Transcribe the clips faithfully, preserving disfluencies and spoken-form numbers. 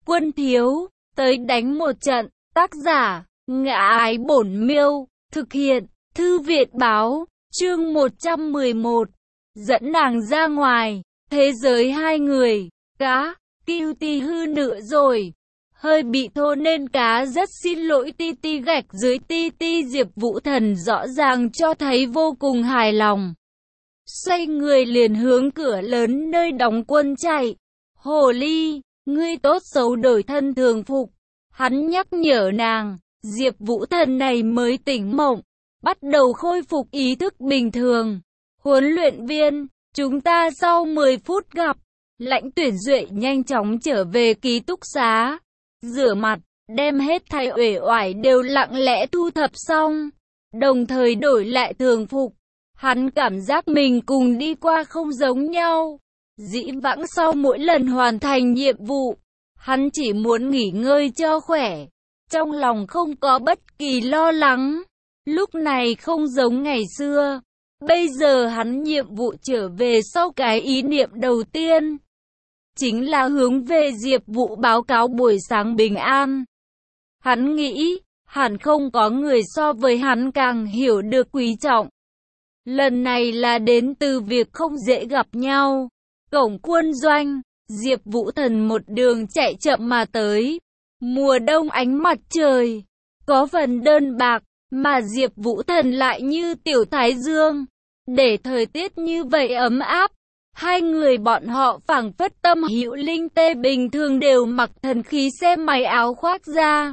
Quân thiếu, tới đánh một trận. Tác giả, Ngã Ái Bổn Miêu. Thực hiện, Thư viện báo. Chương một trăm mười một. Dẫn nàng ra ngoài. Thế giới hai người. Cá, Kiêu Ti hư nửa rồi. Hơi bị thô nên cá rất xin lỗi ti ti gạch dưới ti ti. Diệp Vũ Thần rõ ràng cho thấy vô cùng hài lòng. Xoay người liền hướng cửa lớn nơi đóng quân chạy. Hồ ly, ngươi tốt xấu đổi thân thường phục. Hắn nhắc nhở nàng. Diệp Vũ Thần này mới tỉnh mộng, bắt đầu khôi phục ý thức bình thường. Huấn luyện viên, chúng ta sau mười phút gặp. Lãnh Tuyển Duệ nhanh chóng trở về ký túc xá, rửa mặt, đem hết thay uể oải đều lặng lẽ thu thập xong, đồng thời đổi lại thường phục. Hắn cảm giác mình cùng đi qua không giống nhau. Dĩ vãng sau mỗi lần hoàn thành nhiệm vụ, hắn chỉ muốn nghỉ ngơi cho khỏe, trong lòng không có bất kỳ lo lắng. Lúc này không giống ngày xưa. Bây giờ hắn nhiệm vụ trở về sau cái ý niệm đầu tiên chính là hướng về Diệp Vũ báo cáo buổi sáng bình an. Hắn nghĩ, hẳn không có người so với hắn càng hiểu được quý trọng. Lần này là đến từ việc không dễ gặp nhau. Cổng quân doanh, Diệp Vũ Thần một đường chạy chậm mà tới. Mùa đông ánh mặt trời có phần đơn bạc, mà Diệp Vũ Thần lại như tiểu thái dương. Để thời tiết như vậy ấm áp, hai người bọn họ phảng phất tâm hữu linh tê bình thường đều mặc thần khí xe máy áo khoác ra.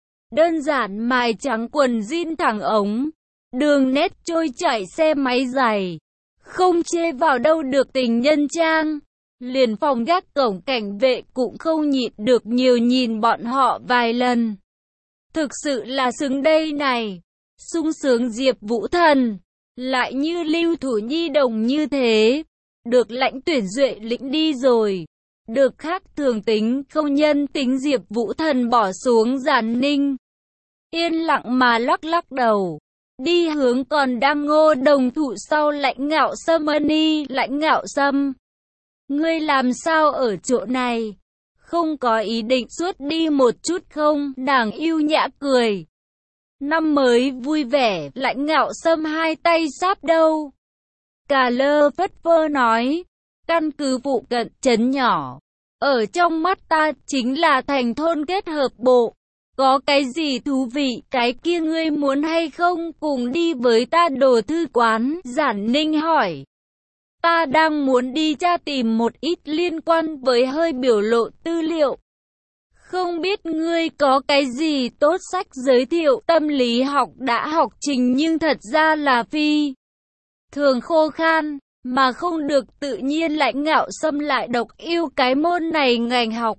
Đơn giản mài trắng quần jean thẳng ống, đường nét trôi chảy xe máy dày. Không chê vào đâu được tình nhân trang. Liền phòng gác cổng cảnh vệ cũng không nhịn được nhiều nhìn bọn họ vài lần. Thực sự là xứng đây này. Sung sướng Diệp Vũ Thần, lại như lưu thủ nhi đồng như thế. Được Lãnh Tuyển Duệ lĩnh đi rồi. Được khác thường tính không nhân tính Diệp Vũ Thần bỏ xuống Giản Ninh. Yên lặng mà lắc lắc đầu. Đi hướng còn đang ngô đồng thụ sau Lãnh Ngạo Sâm ân y. Lãnh Ngạo Sâm, ngươi làm sao ở chỗ này? Không có ý định suốt đi một chút không? Nàng yêu nhã cười. Năm mới vui vẻ. Lãnh Ngạo Sâm hai tay sáp đâu. Cà lơ phất phơ nói. Căn cứ phụ cận trấn nhỏ. Ở trong mắt ta chính là thành thôn kết hợp bộ. Có cái gì thú vị? Cái kia ngươi muốn hay không cùng đi với ta đồ thư quán? Giản Ninh hỏi. Ta đang muốn đi tra tìm một ít liên quan với hơi biểu lộ tư liệu. Không biết ngươi có cái gì tốt sách giới thiệu. Tâm lý học đã học trình nhưng thật ra là phi thường khô khan, mà không được tự nhiên. Lãnh Ngạo Sâm lại độc yêu cái môn này ngành học.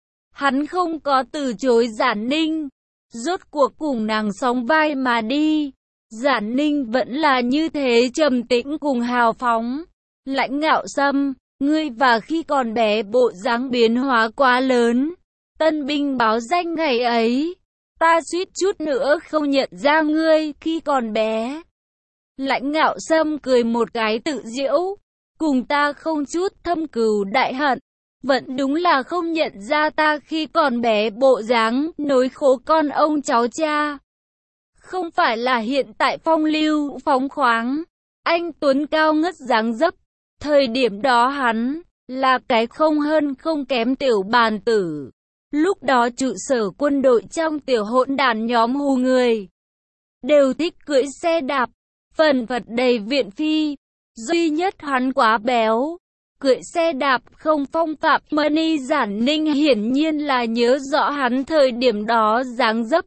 Hắn không có từ chối Giản Ninh, rốt cuộc cùng nàng sóng vai mà đi. Giản Ninh vẫn là như thế trầm tĩnh cùng hào phóng. Lãnh Ngạo Sâm, ngươi và khi còn bé bộ dáng biến hóa quá lớn. Tân binh báo danh ngày ấy, ta suýt chút nữa không nhận ra ngươi khi còn bé. Lãnh Ngạo Sâm cười một cái tự giễu, cùng ta không chút thâm cừu đại hận. Vẫn đúng là không nhận ra ta khi còn bé bộ dáng nối khố con ông cháu cha. Không phải là hiện tại phong lưu phóng khoáng, anh tuấn cao ngất dáng dấp. Thời điểm đó hắn là cái không hơn không kém tiểu bàn tử. Lúc đó trụ sở quân đội trong tiểu hỗn đàn nhóm hù người đều thích cưỡi xe đạp, phần phật đầy viện phi. Duy nhất hắn quá béo, cưỡi xe đạp không phong phạm. Money Giản Ninh hiển nhiên là nhớ rõ hắn thời điểm đó dáng dấp.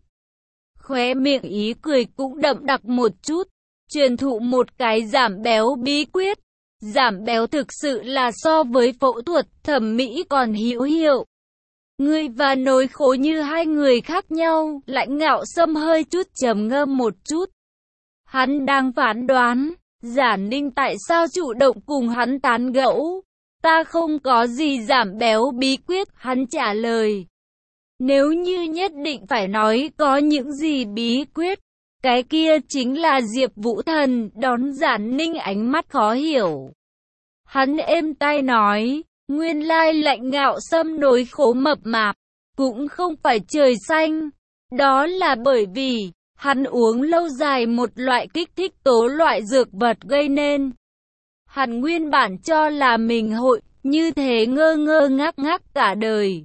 Khóe miệng ý cười cũng đậm đặc một chút. Truyền thụ một cái giảm béo bí quyết. Giảm béo thực sự là so với phẫu thuật thẩm mỹ còn hữu hiệu. Ngươi và nối khố như hai người khác nhau. Lãnh Ngạo Sâm hơi chút trầm ngâm một chút. Hắn đang phán đoán Giản Ninh tại sao chủ động cùng hắn tán gẫu. Ta không có gì giảm béo bí quyết, hắn trả lời. Nếu như nhất định phải nói có những gì bí quyết, cái kia chính là Diệp Vũ Thần. Đón Giản Ninh ánh mắt khó hiểu. Hắn êm tai nói, nguyên lai Lãnh Ngạo Sâm nối khố mập mạp, cũng không phải trời xanh. Đó là bởi vì hắn uống lâu dài một loại kích thích tố, loại dược vật gây nên. Hắn nguyên bản cho là mình hội như thế ngơ ngơ ngác ngác cả đời.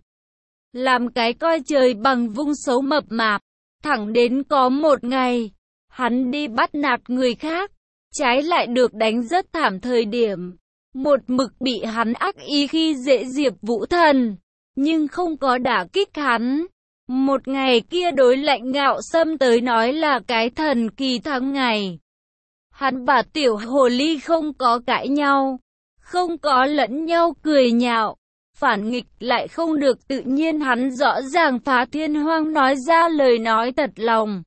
Làm cái coi trời bằng vung xấu mập mạp. Thẳng đến có một ngày, hắn đi bắt nạt người khác, trái lại được đánh rất thảm. Thời điểm một mực bị hắn ác ý khi dễ Diệp Vũ Thần, nhưng không có đả kích hắn. Một ngày kia đối Lãnh Ngạo Sâm tới nói là cái thần kỳ tháng ngày. Hắn và tiểu hồ ly không có cãi nhau, không có lẫn nhau cười nhạo, phản nghịch lại không được tự nhiên. Hắn rõ ràng phá thiên hoang nói ra lời nói thật lòng.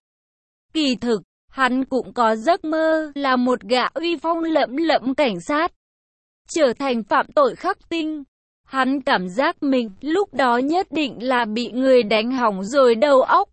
Kỳ thực, hắn cũng có giấc mơ là một gã uy phong lẫm lẫm cảnh sát, trở thành phạm tội khắc tinh. Hắn cảm giác mình lúc đó nhất định là bị người đánh hỏng rồi đầu óc,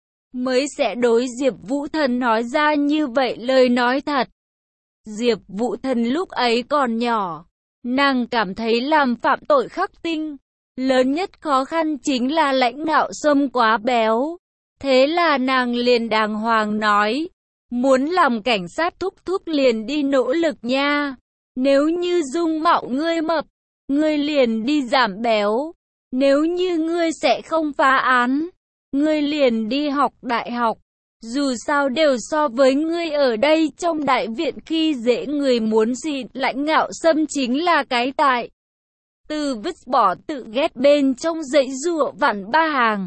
mới sẽ đối Diệp Vũ Thần nói ra như vậy lời nói thật. Diệp Vũ Thần lúc ấy còn nhỏ, nàng cảm thấy làm phạm tội khắc tinh, lớn nhất khó khăn chính là Lãnh Ngạo Sâm quá béo. Thế là nàng liền đàng hoàng nói, muốn làm cảnh sát thúc thúc liền đi nỗ lực nha. Nếu như dung mạo ngươi mập, ngươi liền đi giảm béo. Nếu như ngươi sẽ không phá án, ngươi liền đi học đại học. Dù sao đều so với ngươi ở đây trong đại viện khi dễ người muốn xịn. Lãnh Ngạo Sâm chính là cái tại từ vứt bỏ tự ghét bên trong dãy giụa vặn ba hàng.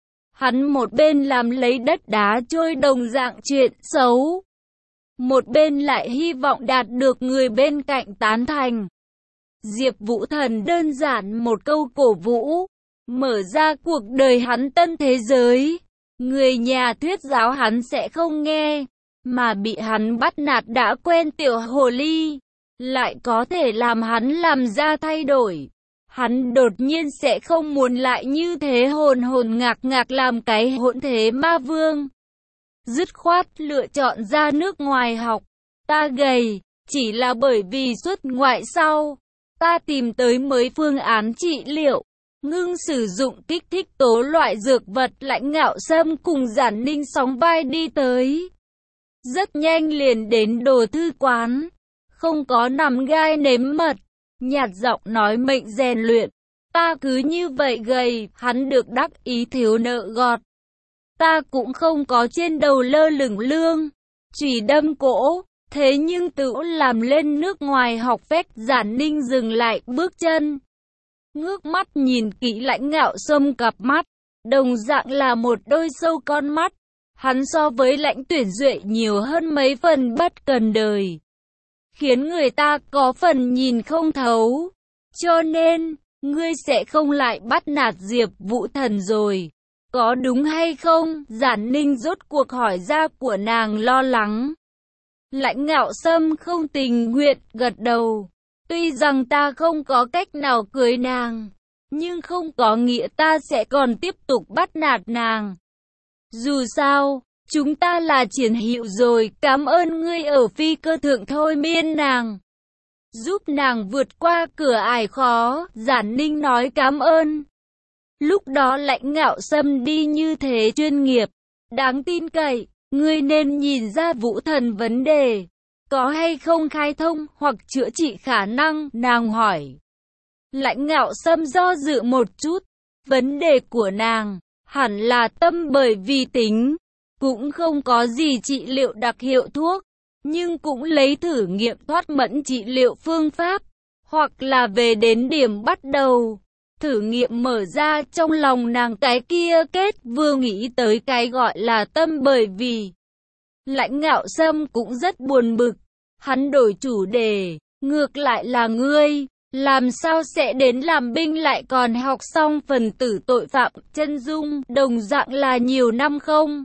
Hắn một bên làm lấy đất đá trôi đồng dạng chuyện xấu, một bên lại hy vọng đạt được người bên cạnh tán thành. Diệp Vũ Thần đơn giản một câu cổ vũ, mở ra cuộc đời hắn tân thế giới. Người nhà thuyết giáo hắn sẽ không nghe, mà bị hắn bắt nạt đã quen tiểu hồ ly, lại có thể làm hắn làm ra thay đổi. Hắn đột nhiên sẽ không muốn lại như thế hồn hồn ngạc ngạc làm cái hỗn thế ma vương. Dứt khoát lựa chọn ra nước ngoài học. Ta gầy, chỉ là bởi vì xuất ngoại sau, ta tìm tới mới phương án trị liệu, ngưng sử dụng kích thích tố loại dược vật. Lãnh Ngạo Sâm cùng Giản Ninh sóng vai đi tới. Rất nhanh liền đến đồ thư quán, không có nằm gai nếm mật, nhạt giọng nói mệnh rèn luyện. Ta cứ như vậy gầy, hắn được đắc ý thiếu nợ gọt. Ta cũng không có trên đầu lơ lửng lương, chùy đâm cổ, thế nhưng tự làm lên nước ngoài học phép. Giản Ninh dừng lại bước chân, ngước mắt nhìn kỹ Lãnh Ngạo Sâm, cặp mắt đồng dạng là một đôi sâu con mắt. Hắn so với Lãnh Tuyển Duệ nhiều hơn mấy phần bất cần đời, khiến người ta có phần nhìn không thấu. Cho nên, ngươi sẽ không lại bắt nạt Diệp Vũ Thần rồi, có đúng hay không? Giản Ninh rốt cuộc hỏi ra của nàng lo lắng. Lãnh Ngạo Sâm không tình nguyện gật đầu. Tuy rằng ta không có cách nào cưới nàng, nhưng không có nghĩa ta sẽ còn tiếp tục bắt nạt nàng. Dù sao, chúng ta là chiến hữu rồi. Cảm ơn ngươi ở phi cơ thượng thôi miên nàng, giúp nàng vượt qua cửa ải khó. Giản Ninh nói cảm ơn. Lúc đó Lãnh Ngạo Sâm đi như thế chuyên nghiệp, đáng tin cậy, ngươi nên nhìn ra Vũ Thần vấn đề có hay không khai thông hoặc chữa trị khả năng, nàng hỏi. Lãnh Ngạo Sâm do dự một chút, vấn đề của nàng hẳn là tâm, bởi vì tính, cũng không có gì trị liệu đặc hiệu thuốc, nhưng cũng lấy thử nghiệm thoát mẫn trị liệu phương pháp, hoặc là về đến điểm bắt đầu. Thử nghiệm mở ra trong lòng nàng cái kia kết vừa nghĩ tới cái gọi là tâm, bởi vì Lãnh Ngạo Sâm cũng rất buồn bực. Hắn đổi chủ đề, ngược lại là ngươi, làm sao sẽ đến làm binh lại còn học xong phần tử tội phạm chân dung, đồng dạng là nhiều năm không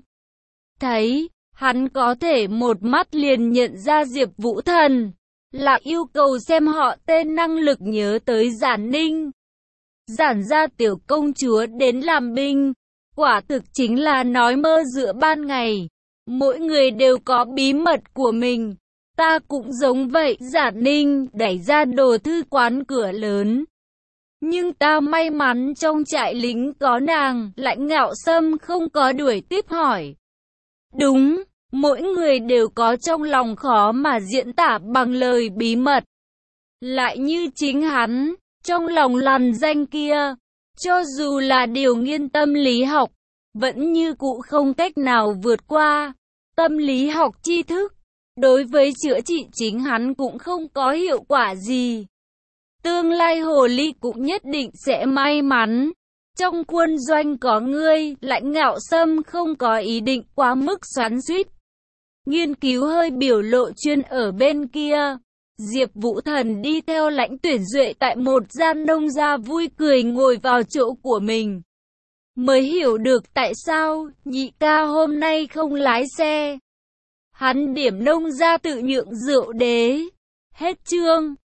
thấy. Hắn có thể một mắt liền nhận ra Diệp Vũ Thần, là yêu cầu xem họ tên, năng lực nhớ tới Giản Ninh. Giản gia tiểu công chúa đến làm binh, quả thực chính là nói mơ giữa ban ngày. Mỗi người đều có bí mật của mình. Ta cũng giống vậy. Giản Ninh đẩy ra đồ thư quán cửa lớn, Nhưng ta may mắn trong trại lính có nàng. Lãnh Ngạo Sâm không có đuổi tiếp hỏi. Đúng, mỗi người đều có trong lòng khó mà diễn tả bằng lời bí mật. Lại như chính hắn, trong lòng lằn danh kia, cho dù là điều nghiên tâm lý học, vẫn như cũ không cách nào vượt qua. Tâm lý học tri thức, đối với chữa trị chính hắn cũng không có hiệu quả gì. Tương lai hồ ly cũng nhất định sẽ may mắn. Trong quân doanh có ngươi, Lãnh Ngạo Sâm không có ý định quá mức xoắn xuýt. Nghiên cứu hơi biểu lộ chuyên ở bên kia. Diệp Vũ Thần đi theo Lãnh Tuyển Duệ tại một gian nông gia vui cười ngồi vào chỗ của mình. Mới hiểu được tại sao nhị ca hôm nay không lái xe. Hắn điểm nông gia tự nhượng rượu đế. Hết chương.